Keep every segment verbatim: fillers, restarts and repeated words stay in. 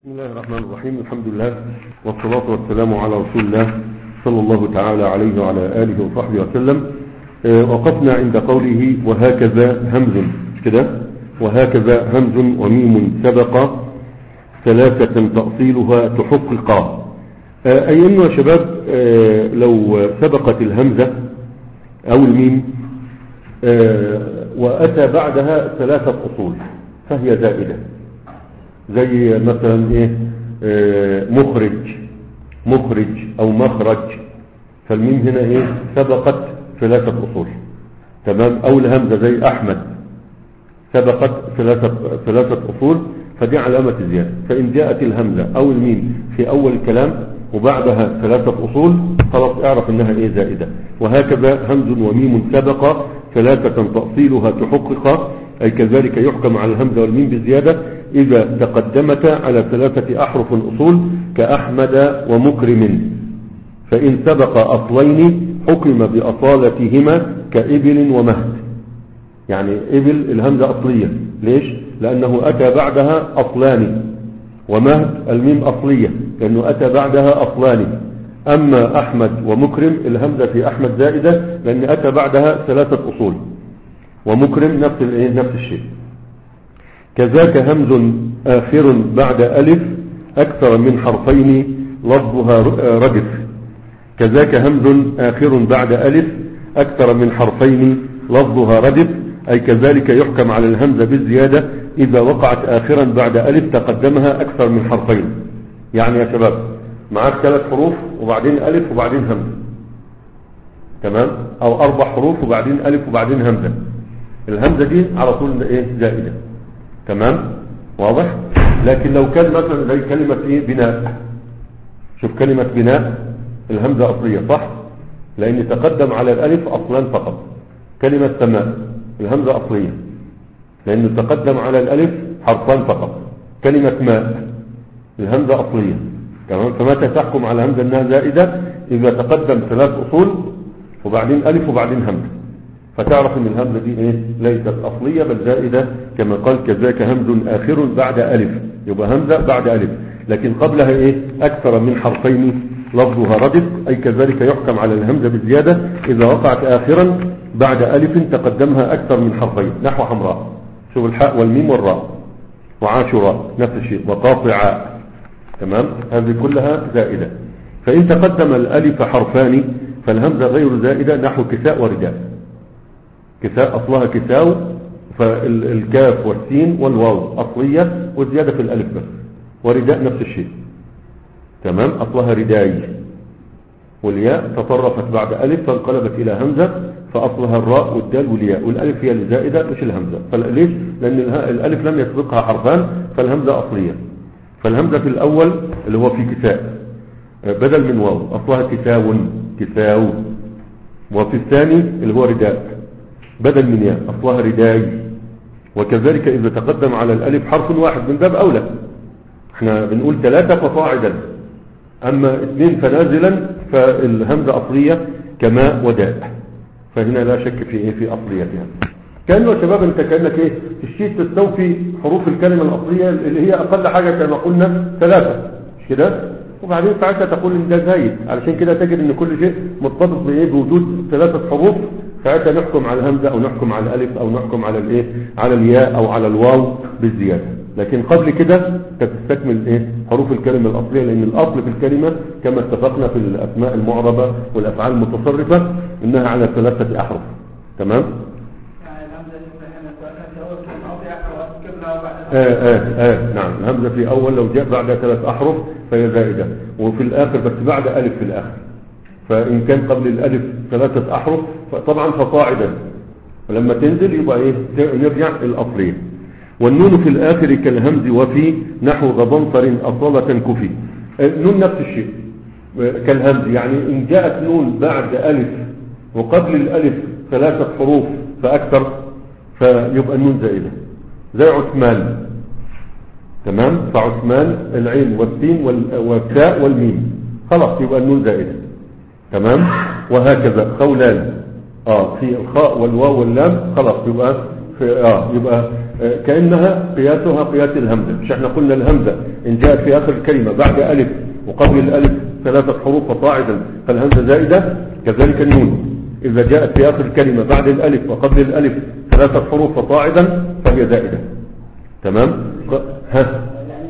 بسم الله الرحمن الرحيم. الحمد لله والصلاة والسلام على رسول الله صلى الله تعالى عليه وعلى آله وصحبه وسلم. آه وقفنا عند قوله وهكذا همز كده، وهكذا همز وميم سبق ثلاثة تأصيلها تحققا. آه أي أنه يا شباب آه لو سبقت الهمزة أو الميم آه وأتى بعدها ثلاثة أصول فهي زائدة، زي مثلا ايه آه مخرج مخرج او مخرج، فالميم هنا ايه سبقت ثلاثة اصول. تمام. او الهمزة زي احمد سبقت ثلاثة ثلاثة اصول، فدي علامة زيادة. فان جاءت الهمزة او الميم في اول الكلام وبعدها ثلاثة اصول خلاص اعرف انها ايه زائدة. وهكذا همز وميم سبق ثلاثة تأصيلها تحقق، اي كذلك يحكم على الهمزة والميم بزيادة إذا تقدمتا على ثلاثة أحرف أصول كأحمد ومكرم. فإن سبق أصلين حكم بأصالتهما كإبل ومهد. يعني إبل الهمزة أصلية، ليش؟ لأنه أتى بعدها أصلان، ومهد الميم أصلية لأنه أتى بعدها أصلان. أما أحمد ومكرم الهمزة في أحمد زائدة لأن أتى بعدها ثلاثة أصول، ومكرم نفس نفس الشيء. كذاك همز آخر بعد ألف أكثر من حرفين لفظها ردف. كذاك همز آخر بعد ألف أكثر من حرفين لفظها ردف، أي كذلك يحكم على الهمزة بالزيادة إذا وقعت آخرا بعد ألف تقدمها أكثر من حرفين. يعني يا شباب معاك ثلاث حروف وبعدين ألف وبعدين همزة، تمام؟ أو أربع حروف وبعدين ألف وبعدين همزة، الهمزة دي على طول إيه زائدة. تمام، واضح؟ لكن لو كان مثلا زي كلمة ايه بناء، شوف كلمة بناء الهمزة أصلية صح؟ لأن تقدم على الألف أصلان فقط. كلمة سماء الهمزة أصلية لأن تقدم على الألف حرفان فقط. كلمة ماء الهمزة أصلية. تمام. فمتى تحكم على الهمزة أنها زائدة؟ إذا تقدم ثلاث أصول وبعدين ألف وبعدين همزة، فتعرف ان الهمزة دي ايه ليست اصلية بل زائدة، كما قال كذاك همز اخر بعد الف، يبقى همزة بعد الف لكن قبلها ايه اكثر من حرفين لفظها ردف، اي كذلك يحكم على الهمزة بالزيادة اذا وقعت اخرا بعد الف تقدمها اكثر من حرفين، نحو حمراء، شوف الحاء والميم والراء، وعاشراء نفس الشيء، وقاطعاء. تمام، هذه كلها زائدة. فان تقدم الالف حرفان فالهمزة غير زائدة، نحو كساء ورداء. كساء أصلها كساو، فالكاف والسين والواو أصلية والزيادة في الألف بس. ورداء نفس الشيء. تمام، أصلها رداي، والياء تطرفت بعد ألف فانقلبت إلى همزة، فأصلها الراء والدال والياء، والألف هي الزائدة مش الهمزة. فليش؟ لأن الألف لم يسبقها حرفان فالهمزة أصلية. فالهمزة في الأول اللي هو في كساء بدل من واو أصلها كساو كساو، وفي الثاني اللي هو رداء بدل من ياء أصلها رداي. وكذلك إذا تقدم على الألف حرف واحد من باب أولى، احنا بنقول ثلاثة فصاعدا، أما اثنين فنازلا فالهمزة أصلية كماء وداء، فهنا لا شك في إيه في أصليتها. كأنه يا شباب أنت كأنك إيه تشتيت تستوفي حروف الكلمة الأصلية اللي هي أقل حاجة كما قلنا ثلاثة، مش كده؟ وبعدين ساعتها تقول إن ده زايد، علشان كده تجد إن كل شيء مرتبط بإيه بوجود ثلاثة حروف، ساعتها نحكم على الهمزة او نحكم على الالف او نحكم على الايه على الياء او على الواو بالزيادة. لكن قبل كده تستكمل ايه حروف الكلمة الاصلية، لان الاصل في الكلمة كما اتفقنا في الاسماء المعربة والافعال المتصرفة انها على ثلاثة احرف. تمام. آه آه آه نعم، الهمزة في اول لو جاء بعد ثلاث احرف فهي زائدة، وفي الاخر بس بعد الف في الاخر. فإن كان قبل الألف ثلاثة أحرف طبعا فصاعدا، ولما تنزل يبقى إيه يرجع الأصلين. والنون في الآخر كالهمز وفي نحو غضنطر أصالة كفي. النون نفس الشيء كالهمز، يعني إن جاءت نون بعد ألف وقبل الألف ثلاثة حروف فأكثر فيبقى النون زائدة، زي عثمان. تمام، فعثمان العين والسين والتاء والميم خلاص يبقى النون زائدة. تمام. وهكذا خولان اه في الخاء والواو واللام خلاص يبقى في اه يبقى كأنها قياسها قياس الهمزة. مش احنا قلنا الهمزة إن جاءت في آخر الكلمة بعد ألف وقبل الألف ثلاثة حروف فصاعدا فالهمزة زائدة، كذلك النون إذا جاءت في آخر الكلمة بعد الألف وقبل الألف ثلاثة حروف فصاعدا فهي زائدة. تمام؟ ها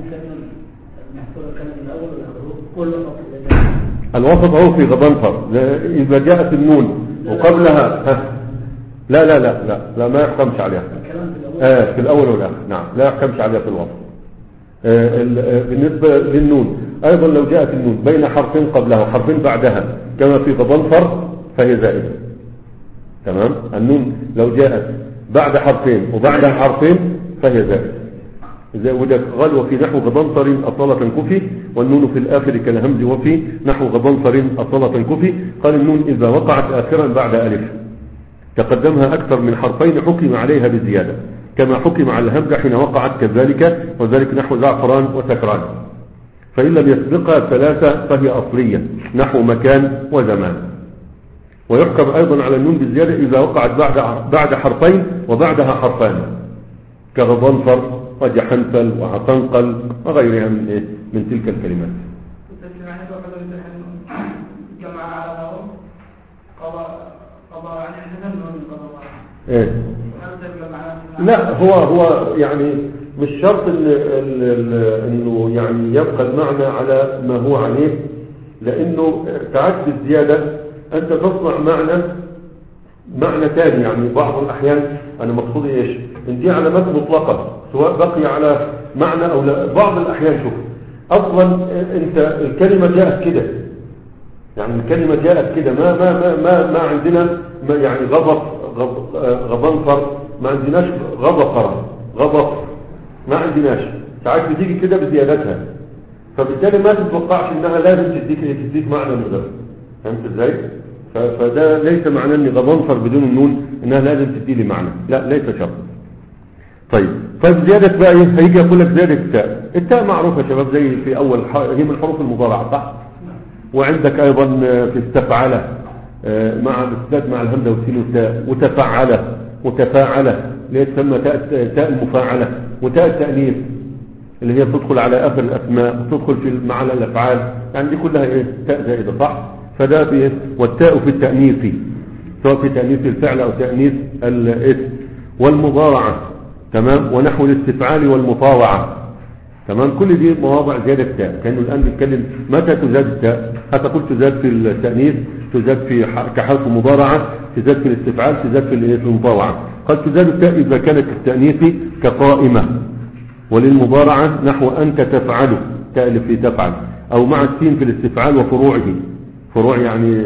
الوسط هو في غضنفر. إذا جاءت النون وقبلها ها لا لا لا لا لا ما يحكمش عليها آه في الأول والآخر. نعم لا يحكمش عليها في الوسط. آه بالنسبة للنون أيضا لو جاءت النون بين حرفين قبلها وحرفين بعدها كما في غضنفر فهي زائدة. تمام؟ النون لو جاءت بعد حرفين وبعدها حرفين فهي زائدة. إذا وجد غل وفي نحو غضنفر أصالة كفي، والنون في الآخر كالهمز وفي نحو غضنفر أصالة كفي. قال النون إذا وقعت آخرا بعد ألف تقدمها أكثر من حرفين حكم عليها بزيادة كما حكم على الهمزة حين وقعت كذلك، وذلك نحو زعفران وسكران. فإن لم يسبقها ثلاثة فهي أصلية نحو مكان وزمان. ويحكم أيضا على النون بالزيادة إذا وقعت بعد بعد حرفين وبعدها حرفان كغضنفر وجحنفل وعطنقل وغيرها من إيه؟ من تلك الكلمات. إيه؟ لا هو هو يعني مش شرط إن إنه يعني يبقى المعنى على ما هو عليه، لأنه تعد بالزيادة أنت تصنع معنى معنى ثاني. يعني بعض الأحيان أنا مقصودي إيش إن دي علامات مطلقة سواء بقي على معنى أو لا. بعض الأحيان شوف أصلا أنت الكلمة جاءت كده، يعني الكلمة جاءت كده ما ما ما ما, ما عندنا ما يعني غضب غضنفر ما عندناش غضفر غضب ما عندناش. ساعات بتيجي كده بزيادتها، فبالتالي ما تتوقعش انها لازم تديك تديك معنى من غير. فهمت ازاي؟ فده ليس معناه ان غضنفر بدون النون انها لازم تدي لي معنى، لا ليس شرط. طيب فزيادة بقى هيجي يقول لك زيادة التاء. التاء معروفة يا شباب زي في اول هي من الحروف المضارعة صح؟ وعندك ايضا في استفعله مع بالذات مع الهمزه والسين والتاء، وتفعله وتفاعله اللي هي تسمى تاء تاء المفاعله، وتاء التانيث اللي هي تدخل على اخر الاسماء وتدخل في معنى الافعال. يعني دي كلها ايه تاء زائده صح؟ فده في والتاء في التانيث سواء في تانيث الفعل او تانيث الاسم والمضارعه. تمام؟ ونحو الاستفعال والمطاوعه. تمام؟ كل دي مواضع زيادة التاء. كانوا الآن بيتكلم متى تزاد التاء. هتقول تزاد في التأنيث، تزاد في كحرف مضارعة، تزاد في الاستفعال، تزاد في المطاوعة. قد تزاد التاء إذا كانت التأنيث كقائمة، وللمضارعة نحو أنت تفعل تألف في تفعل، أو مع السين في الاستفعال وفروعه. فروع يعني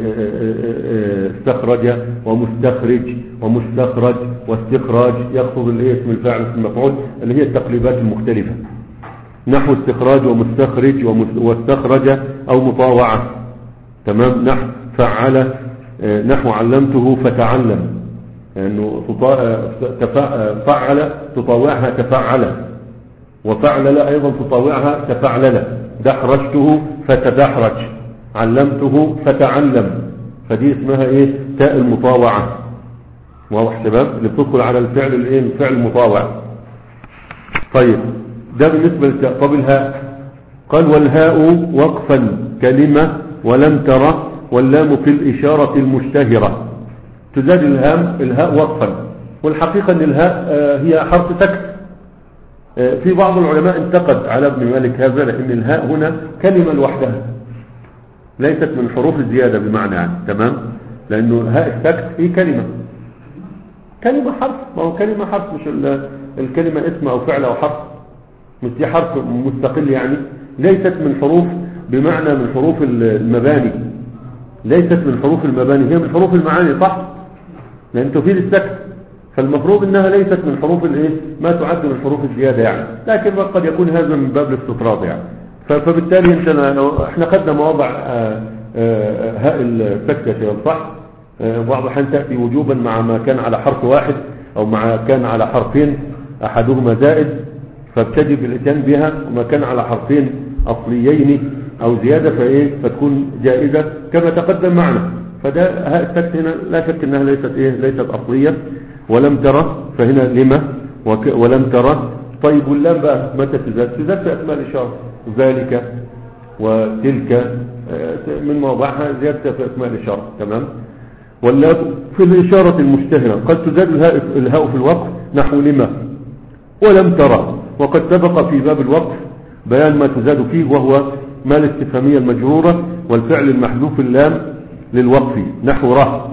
استخرج ومستخرج ومستخرج واستخراج يقصد اللي هي اسم الفاعل اسم المفعول اللي هي التقليبات المختلفة. نحو استخراج ومستخرج واستخرج أو مطاوعة. تمام؟ نحو فعل نحو علمته فتعلم، لأنه يعني فعل تطاوعها تفعل، وفعل أيضا تطاوعها تفعلل. دحرجته فتدحرج، علمته فتعلم. فدي اسمها ايه تاء المطاوعة. واضح شباب؟ اللي بتدخل على الفعل الايه الفعل المطاوع. طيب ده بالنسبة للتاء. طب الهاء قال والهاء وقفا كلمة ولم ترى واللام في الإشارة المشتهرة. تزاد الهام الهاء وقفا، والحقيقة ان الهاء هي حرف سكت. في بعض العلماء انتقد على ابن مالك هذا، لأن الهاء هنا كلمة لوحدها ليست من حروف الزيادة بمعنى يعني. تمام؟ لأنه هاء السكت هي كلمة كلمة حرف، ما هو كلمة حرف مش الكلمة اسم أو فعل أو حرف، مش دي حرف مستقل يعني. ليست من حروف بمعنى من حروف المباني، ليست من حروف المباني، هي من حروف المعاني صح؟ لأن تفيد السكت، فالمفروض انها ليست من حروف الايه ما تعد من حروف الزيادة يعني. لكن قد يكون هذا من باب الاستطراد يعني. فبالتالي انت احنا خدنا مواضع هاء السكت يا شباب صح؟ بعض الأحيان تأتي وجوبا مع ما كان على حرف واحد او مع كان على حرفين احدهما زائد، فبتجب الاتيان بها. وما كان على حرفين اصليين او زيادة فايه فتكون جائزة كما تقدم معنا. فده هاء السكت هنا لا شك انها ليست ايه ليست اصلية. ولم ترى فهنا لما وك ولم ترى. طيب واللام بقى متى تزاد؟ تزاد في أسماء الإشارة، ذلك وتلك من موضعها زيادة في أسماء الإشارة. تمام. واللام في الإشارة المشتهرة قد تزاد الهاء, الهاء في الوقف نحو لما ولم ترى. وقد سبق في باب الوقف بيان ما تزاد فيه، وهو ما الاستفهامية المجرورة والفعل المحذوف اللام للوقف نحو ره،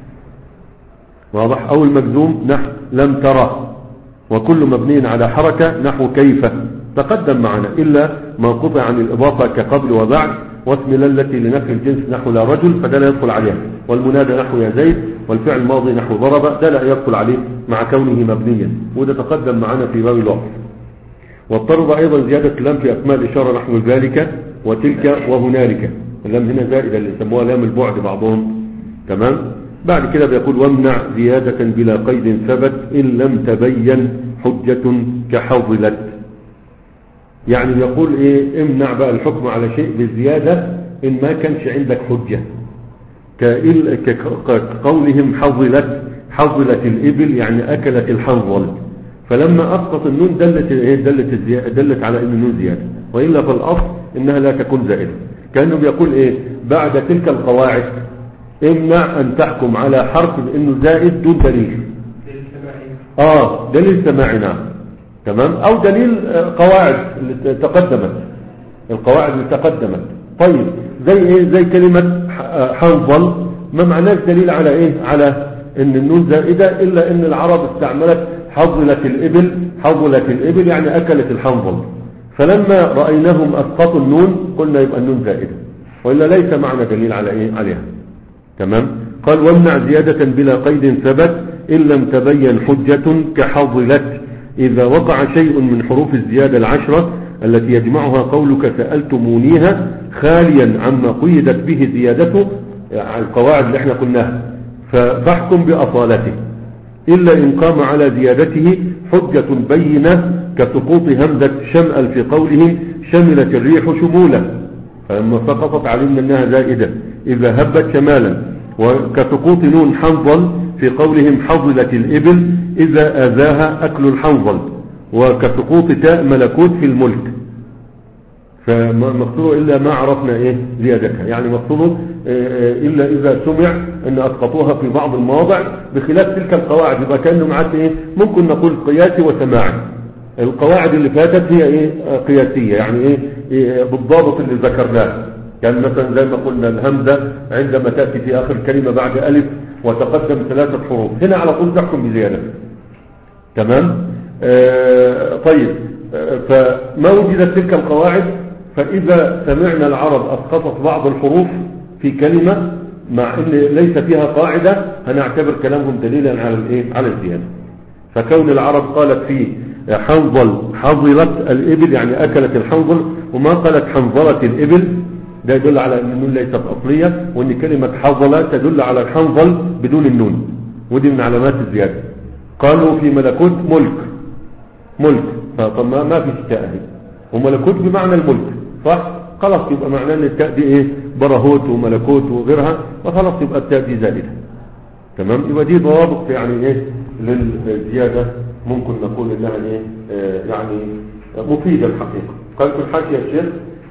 واضح، أو المجزوم نحو لم ترى، وكل مبني على حركة نحو كيف تقدم معنا، إلا ما قطع عن الإضافة كقبل وبعد، واسم التي لنفي الجنس نحو لا رجل فده لا يدخل عليها، والمنادى نحو يا زيد، والفعل الماضي نحو ضرب ده لا يدخل عليه مع كونه مبنيا، وده تقدم معنا في باب الوقف. واضطرب أيضا زيادة اللام في أسماء الإشارة نحو ذلك وتلك وهنالك. اللام هنا زائدة اللي يسموها لام البعد بعضهم. تمام. بعد كده بيقول وامنع زيادة بلا قيد ثبت إن لم تبين حجة كحظلت. يعني يقول ايه، امنع بقى الحكم على شيء بالزيادة ان ما كانش عندك حجة، كقولهم حظلت، حظلت الإبل يعني أكلت الحنظل، فلما أسقط النون دلت دلت دلت على ان النون زيادة، وإلا فالأصل إنها لا تكون زائدة. كأنه بيقول إيه بعد تلك القواعد امنع أن تحكم على حرف بأنه زائد دون دليل. آه دليل سماعي نعم. تمام. أو دليل قواعد اللي تقدمت، القواعد اللي تقدمت. طيب زي إيه؟ زي كلمة حنظل ما معناش دليل على إيه، على إن النون زائدة، إلا إن العرب استعملت حظلت الإبل، حظلت الإبل يعني أكلت الحنظل، فلما رأيناهم أسقطوا النون قلنا يبقى النون زائدة، وإلا ليس معنى دليل على إيه عليها. تمام. قال وامنع زيادة بلا قيد ثبت إن لم تبين حجة كحظلت إذا وقع شيء من حروف الزيادة العشرة التي يجمعها قولك سألتمونيها خاليا عما قيدت به زيادته، القواعد اللي احنا قلناها، فاحكم بأصالته إلا إن قام على زيادته حجة بينة كسقوط همزة شمأل في قولهم شملت الريح شمولا، فلما سقطت علمنا أنها زائدة إذا هبت شمالا، وكسقوط نون حنظل في قولهم حظلت الإبل إذا آذاها أكل الحنظل، وكسقوط تاء ملكوت في الملك. فمقصوده إلا ما عرفنا إيه زيادتها، يعني مقصوده إلا إذا سمع أن أسقطوها في بعض المواضع بخلاف تلك القواعد، يبقى كأنه معك إيه ممكن نقول قياسي وسماعي. القواعد اللي فاتت هي إيه قياسية، يعني إيه, إيه بالضابط اللي ذكرناه، كان مثلا زي ما قلنا الهمزة عندما تأتي في آخر كلمة بعد ألف وتقدم ثلاثة حروف هنا على طول تحكم بزيادة. تمام. آه طيب آه فما وجدت تلك القواعد، فإذا سمعنا العرب أسقطت بعض الحروف في كلمة مع أن ليس فيها قاعدة هنعتبر كلامهم دليلا على الإيه على الزيادة. فكون العرب قالت في حنظل حظلت الإبل يعني أكلت الحنظل، وما قالت حنظلة الإبل، ده يدل على أن النون ليست أصلية، وأن كلمة حظلة تدل على الحنظل بدون النون، ودي من علامات الزيادة. قالوا في ملكوت ملك، ملك فطب ما في تاء، وملكوت بمعنى الملك صح، خلاص يبقى معناه ان التاء دي ايه برهوت وملكوت وغيرها، وخلاص يبقى التاء دي زائدة. تمام. يبقى دي ضوابط يعني ايه للزيادة، ممكن نقول انها ايه آه يعني مفيدة الحقيقة. قال في الحاشية الشيخ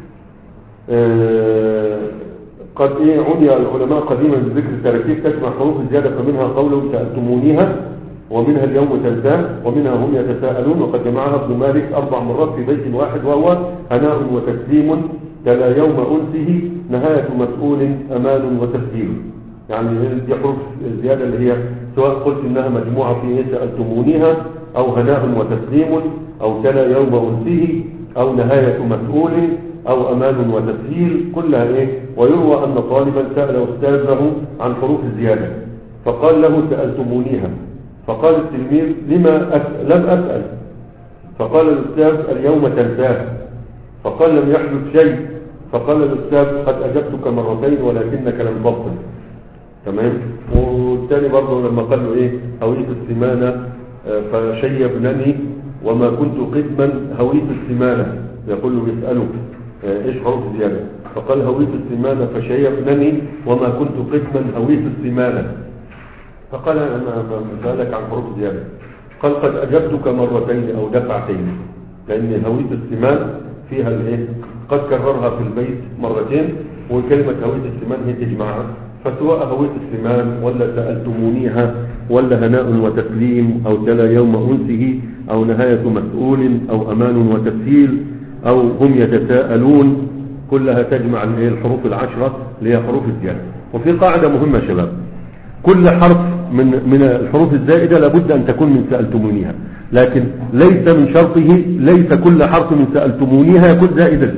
آه قد ايه عني العلماء قديما بذكر التراكيب تجمع حروف الزيادة، فمنها قوله سألتمونيها، ومنها اليوم تنتهى، ومنها هم يتساءلون، وقد جمعها ابن مالك أربع مرات في بيت واحد، وهو هناء وتسليم تلا يوم أنسه نهاية مسؤول أمان وتسجيل. يعني دي حروف الزيادة اللي هي سواء قلت إنها مجموعة في سألتمونيها أو هناء وتسليم أو تلا يوم أنسه أو نهاية مسؤول أو أمان وتسجيل، كلها إيه. ويروى أن طالبا سأل أستاذه عن حروف الزيادة فقال له سألتمونيها، فقال التلميذ لما أسأل؟ لم أسأل. فقال الأستاذ اليوم تنتهى، فقال لم يحدث شيء، فقال الأستاذ قد أجبتك مرتين ولكنك لم تبطل. تمام. والثاني برضه لما قال له إيه هويت السمانة فشيبنني وما كنت قدما هويت السمانة، يقول له بيسأله إيش حروف زيادة، فقال هويت السمانة فشيبنني وما كنت قدما هويت السمانة، فقال أنا سألك عن حروف زيادة. قال قد أجبتك مرتين أو دفعتين، لأن هوية السمان فيها الايه، قد كررها في البيت مرتين، وكلمة هوية السمان هي تجمعها، فسواء هوية السمان ولا سألتمونيها ولا هناء وتسليم أو تلا يوم أنسه أو نهاية مسؤول أو أمان وتسهيل أو هم يتساءلون، كلها تجمع الحروف العشرة اللي هي حروف الزيادة. وفي قاعدة مهمة يا شباب، كل حرف من من الحروف الزائدة لابد أن تكون من سألتمونيها، لكن ليس من شرطه ليس كل حرف من سألتمونيها يكون زائدا.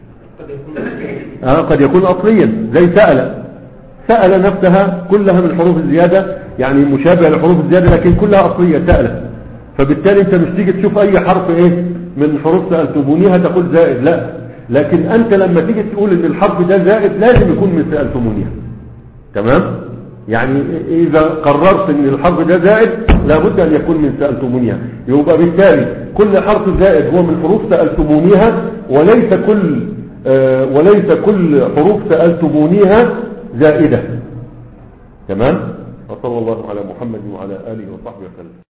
آه قد يكون أصليا زي سأل، سأل نفسها كلها من حروف الزيادة، يعني مشابهة لحروف الزيادة لكن كلها أصلية سأل، فبالتالي انت مش تيجي تشوف اي حرف ايه من حروف سألتمونيها تقول زائد، لا، لكن انت لما تيجي تقول ان الحرف ده زائد لازم يكون من سألتمونيها. تمام؟ يعني اذا قررت ان الحرف ده زائد لابد ان يكون من سألتمونيها، يبقى بالتالي كل حرف زائد هو من حروف سألتمونيها، وليس كل آه وليس كل حروف سألتمونيها زائدة. تمام؟ وصلى الله على محمد وعلى آله وصحبه وسلم.